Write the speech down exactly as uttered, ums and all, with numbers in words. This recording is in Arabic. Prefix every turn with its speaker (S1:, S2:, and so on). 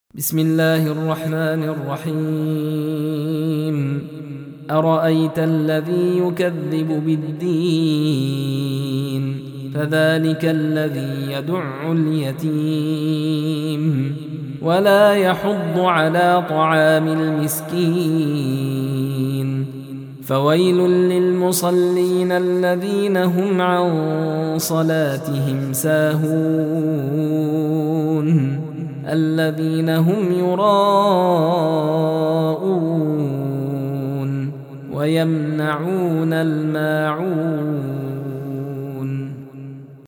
S1: بسم الله الرحمن الرحيم. أرأيت الذي يكذب بالدين فذلك الذي يدع اليتيم ولا يحض على طعام المسكين فويل للمصلين الذين هم عن صلاتهم ساهون الذين هم يراءون ويمنعون الماعون